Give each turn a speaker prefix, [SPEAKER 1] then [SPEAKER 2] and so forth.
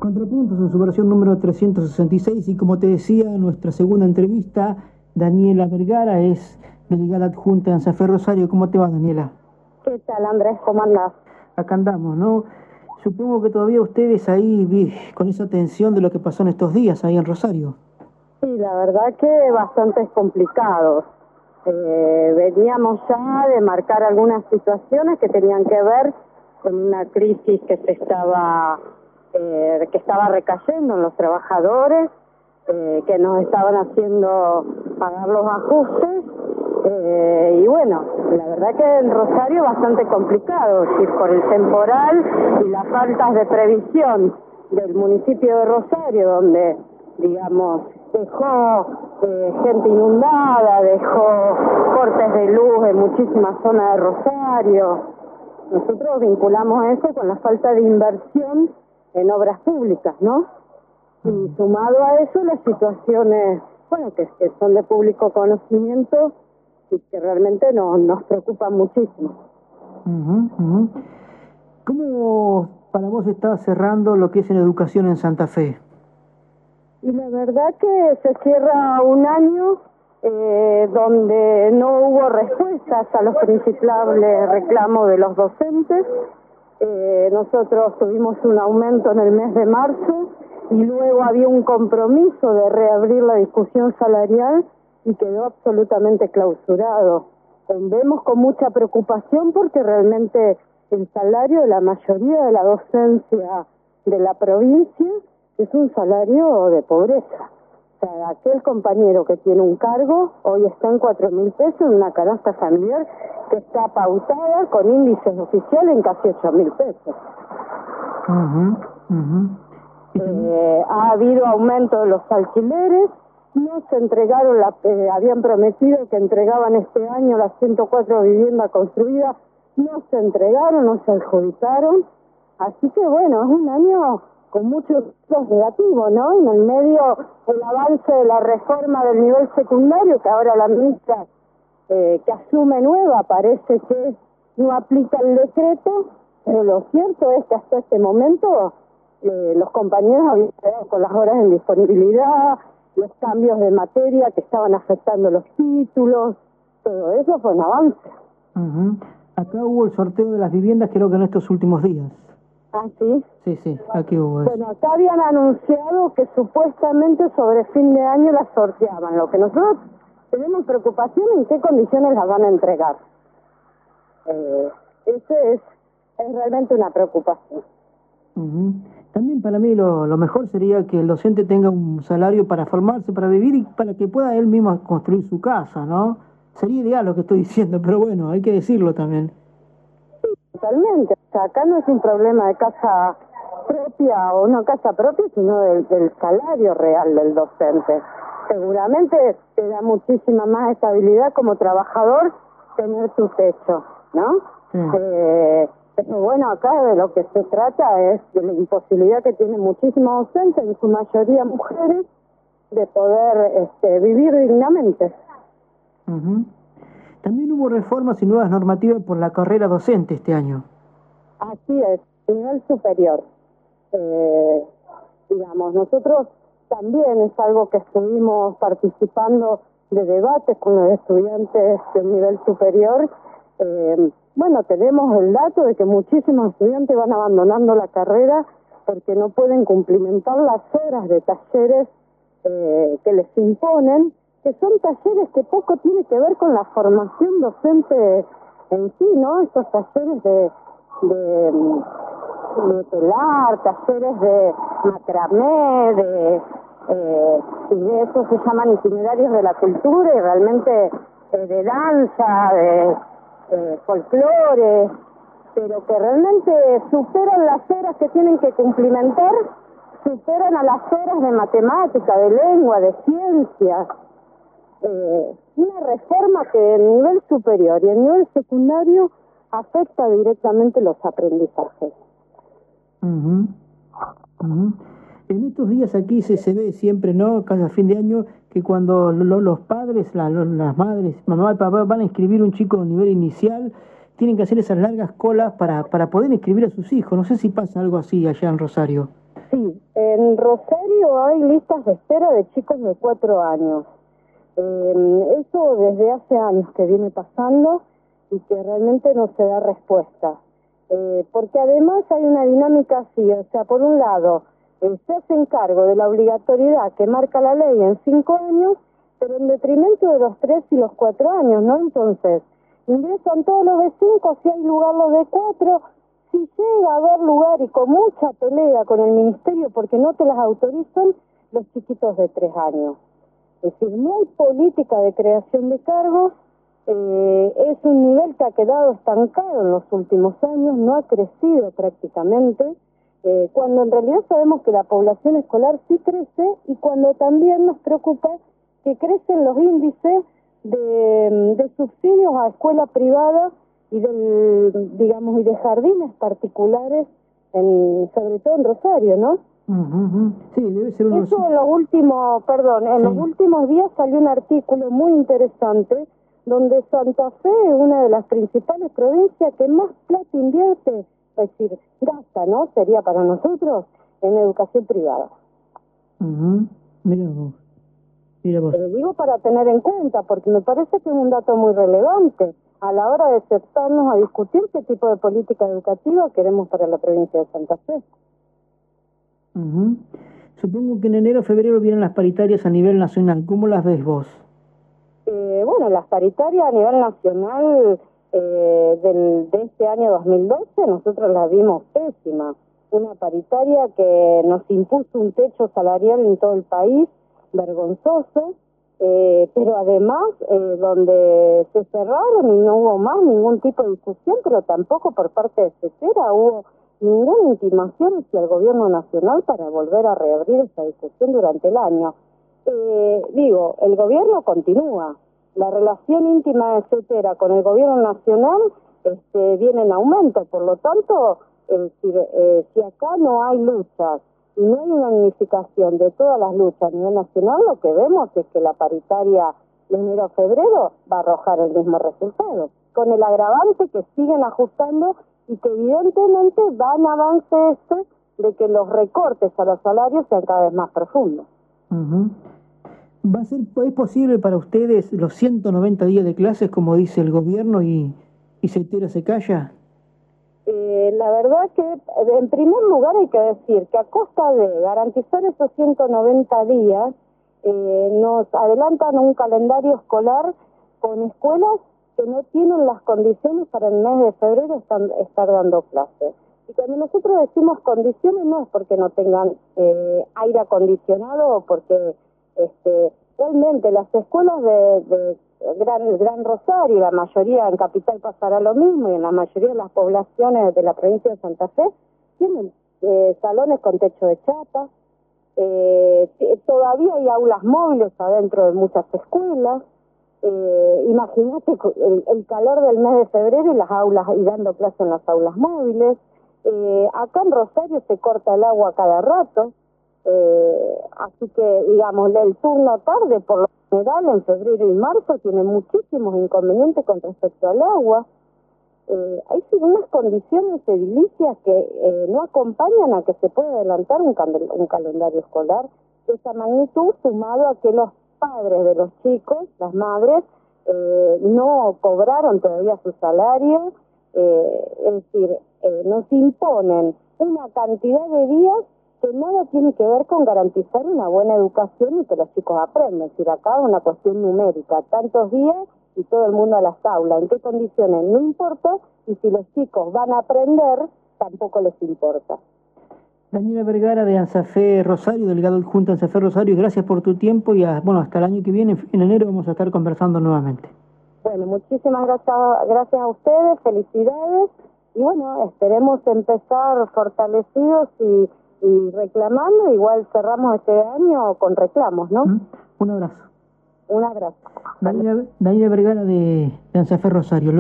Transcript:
[SPEAKER 1] Contrapuntos en su versión número 366 y como te decía, nuestra segunda entrevista, Daniela Vergara es delegada adjunta en San Fe Rosario. ¿Cómo te va, Daniela?
[SPEAKER 2] ¿Qué tal, Andrés? ¿Cómo andás?
[SPEAKER 1] Acá andamos, ¿no? Supongo que todavía ustedes ahí con esa tensión de lo que pasó en estos días ahí en Rosario.
[SPEAKER 2] Sí, la verdad que bastante complicado. Veníamos ya de marcar algunas situaciones que tenían que ver con una crisis que estaba recayendo en los trabajadores, que nos estaban haciendo pagar los ajustes, y bueno, la verdad que en Rosario bastante complicado, es decir, por el temporal y las faltas de previsión del municipio de Rosario, donde, digamos, dejó gente inundada, dejó cortes de luz en muchísimas zonas de Rosario. Nosotros vinculamos eso con la falta de inversión en obras públicas, ¿no? Y sumado a eso, las situaciones, bueno, que son de público conocimiento y que realmente nos preocupan muchísimo.
[SPEAKER 1] ¿Cómo para vos está cerrando lo que es en educación en Santa Fe?
[SPEAKER 2] Y la verdad que se cierra un año donde no hubo respuestas a los principales reclamos de los docentes. Nosotros tuvimos un aumento en el mes de marzo y luego había un compromiso de reabrir la discusión salarial y quedó absolutamente clausurado. Vemos con mucha preocupación porque realmente el salario de la mayoría de la docencia de la provincia es un salario de pobreza. O sea, aquel compañero que tiene un cargo hoy está en 4.000 pesos en una canasta familiar que está pautada con índices oficiales en casi 8.000 pesos. Ha habido aumento de los alquileres, no se entregaron, habían prometido que entregaban este año las 104 viviendas construidas, no se entregaron, no se adjudicaron, así que bueno, es un año con muchos negativos, ¿no? En el medio el avance de la reforma del nivel secundario, que ahora la ministra que asume nueva parece que no aplica el decreto, pero lo cierto es que hasta este momento los compañeros habían quedado con las horas en disponibilidad, los cambios de materia que estaban afectando los títulos, todo eso fue un avance.
[SPEAKER 1] Acá hubo el sorteo de las viviendas, creo que en estos últimos días.
[SPEAKER 2] ¿Ah, sí?
[SPEAKER 1] Sí, aquí hubo eso.
[SPEAKER 2] Bueno, acá habían anunciado que supuestamente sobre fin de año las sorteaban. Lo que nosotros tenemos preocupación en qué condiciones las van a entregar. Ese es realmente una preocupación.
[SPEAKER 1] También para mí lo mejor sería que el docente tenga un salario para formarse, para vivir y para que pueda él mismo construir su casa, ¿no? Sería ideal lo que estoy diciendo, pero bueno, hay que decirlo también.
[SPEAKER 2] Totalmente. O sea, acá no es un problema de casa propia o no casa propia, sino del salario real del docente. Seguramente te da muchísima más estabilidad como trabajador tener tu techo, ¿no? Pero bueno, acá de lo que se trata es de la imposibilidad que tienen muchísimos docentes, en su mayoría mujeres, de poder vivir dignamente.
[SPEAKER 1] También hubo reformas y nuevas normativas por la carrera docente este año.
[SPEAKER 2] Así es, nivel superior. Digamos, nosotros también es algo que estuvimos participando de debates con los estudiantes del nivel superior. Bueno, tenemos el dato de que muchísimos estudiantes van abandonando la carrera porque no pueden cumplimentar las horas de talleres que les imponen, que son talleres que poco tiene que ver con la formación docente en sí, ¿no? Estos talleres de telar, talleres de macramé, y de eso se llaman itinerarios de la cultura y realmente de danza, de folclore, pero que realmente superan las horas que tienen que cumplimentar, superan a las horas de matemática, de lengua, de ciencias. Una reforma que en nivel superior y en nivel secundario afecta directamente los aprendizajes.
[SPEAKER 1] En estos días aquí se ve siempre, ¿no? Cada fin de año, que cuando los padres, las madres, mamá y papá van a inscribir un chico a nivel inicial, tienen que hacer esas largas colas para poder inscribir a sus hijos. No sé si pasa algo así allá en Rosario.
[SPEAKER 2] Sí, en Rosario hay listas de espera de chicos de 4 años. Eso desde hace años que viene pasando y que realmente no se da respuesta. Porque además hay una dinámica así, o sea, por un lado, se hacen cargo de la obligatoriedad que marca la ley en 5 años, pero en detrimento de los 3 y los 4 años, ¿no? Entonces, ingresan todos los de 5, si hay lugar los de 4, si llega a haber lugar y con mucha pelea con el ministerio porque no te las autorizan, los chiquitos de 3 años. Es decir, no hay política de creación de cargos, es un nivel que ha quedado estancado en los últimos años, no ha crecido prácticamente, cuando en realidad sabemos que la población escolar sí crece y cuando también nos preocupa que crecen los índices de subsidios a escuela privada y digamos y de jardines particulares, sobre todo en Rosario, ¿no?
[SPEAKER 1] Sí, debe ser
[SPEAKER 2] Eso en los últimos días salió un artículo muy interesante donde Santa Fe es una de las principales provincias que más plata invierte, es decir, gasta, ¿no? Sería para nosotros en educación privada.
[SPEAKER 1] Mira vos.
[SPEAKER 2] Te lo digo para tener en cuenta, porque me parece que es un dato muy relevante a la hora de sentarnos a discutir qué tipo de política educativa queremos para la provincia de Santa Fe.
[SPEAKER 1] Supongo que en enero o febrero vienen las paritarias a nivel nacional. ¿Cómo las ves vos?
[SPEAKER 2] Bueno, las paritarias a nivel nacional de este año 2012 nosotros las vimos pésimas. Una paritaria que nos impuso un techo salarial en todo el país, vergonzoso, pero además donde se cerraron y no hubo más ningún tipo de discusión, pero tampoco por parte de CETERA hubo ninguna intimación hacia el gobierno nacional para volver a reabrir esa discusión durante el año. El gobierno continúa. La relación íntima de CETERA con el gobierno nacional viene en aumento, por lo tanto, si acá no hay luchas y no hay una unificación de todas las luchas a nivel nacional, lo que vemos es que la paritaria de enero a febrero va a arrojar el mismo resultado, con el agravante que siguen ajustando y que evidentemente va en avance esto de que los recortes a los salarios sean cada vez más profundos.
[SPEAKER 1] ¿Es posible para ustedes los 190 días de clases, como dice el gobierno, y CETERA se calla?
[SPEAKER 2] La verdad que, en primer lugar, hay que decir que a costa de garantizar esos 190 días, nos adelantan un calendario escolar con escuelas que no tienen las condiciones para el mes de febrero estar dando clases. Y cuando nosotros decimos condiciones, no es porque no tengan aire acondicionado o porque realmente las escuelas de Gran Rosario, la mayoría en Capital pasará lo mismo, y en la mayoría de las poblaciones de la provincia de Santa Fe tienen salones con techo de chapa, todavía hay aulas móviles adentro de muchas escuelas. Imagínate el calor del mes de febrero y las aulas, y dando clase en las aulas móviles. Acá en Rosario se corta el agua cada rato, así que digamos el turno tarde por lo general en febrero y marzo tiene muchísimos inconvenientes con respecto al agua. Hay unas condiciones edilicias que no acompañan a que se pueda adelantar un calendario escolar de esa magnitud, sumado a que los padres de los chicos, las madres, no cobraron todavía su salario, es decir, nos imponen una cantidad de días que nada tiene que ver con garantizar una buena educación y que los chicos aprendan. Es decir, acá es una cuestión numérica, tantos días y todo el mundo a las aulas. ¿En qué condiciones? No importa, y si los chicos van a aprender, tampoco les importa.
[SPEAKER 1] Daniela Vergara de ANSAFE Rosario, delegado adjunto ANSAFE Rosario, gracias por tu tiempo y hasta el año que viene, en enero, vamos a estar conversando nuevamente.
[SPEAKER 2] Bueno, muchísimas gracias a ustedes, felicidades, y bueno, esperemos empezar fortalecidos y reclamando. Igual cerramos este año con reclamos, ¿no?
[SPEAKER 1] Un abrazo.
[SPEAKER 2] Un abrazo.
[SPEAKER 1] Daniela Vergara de ANSAFE Rosario.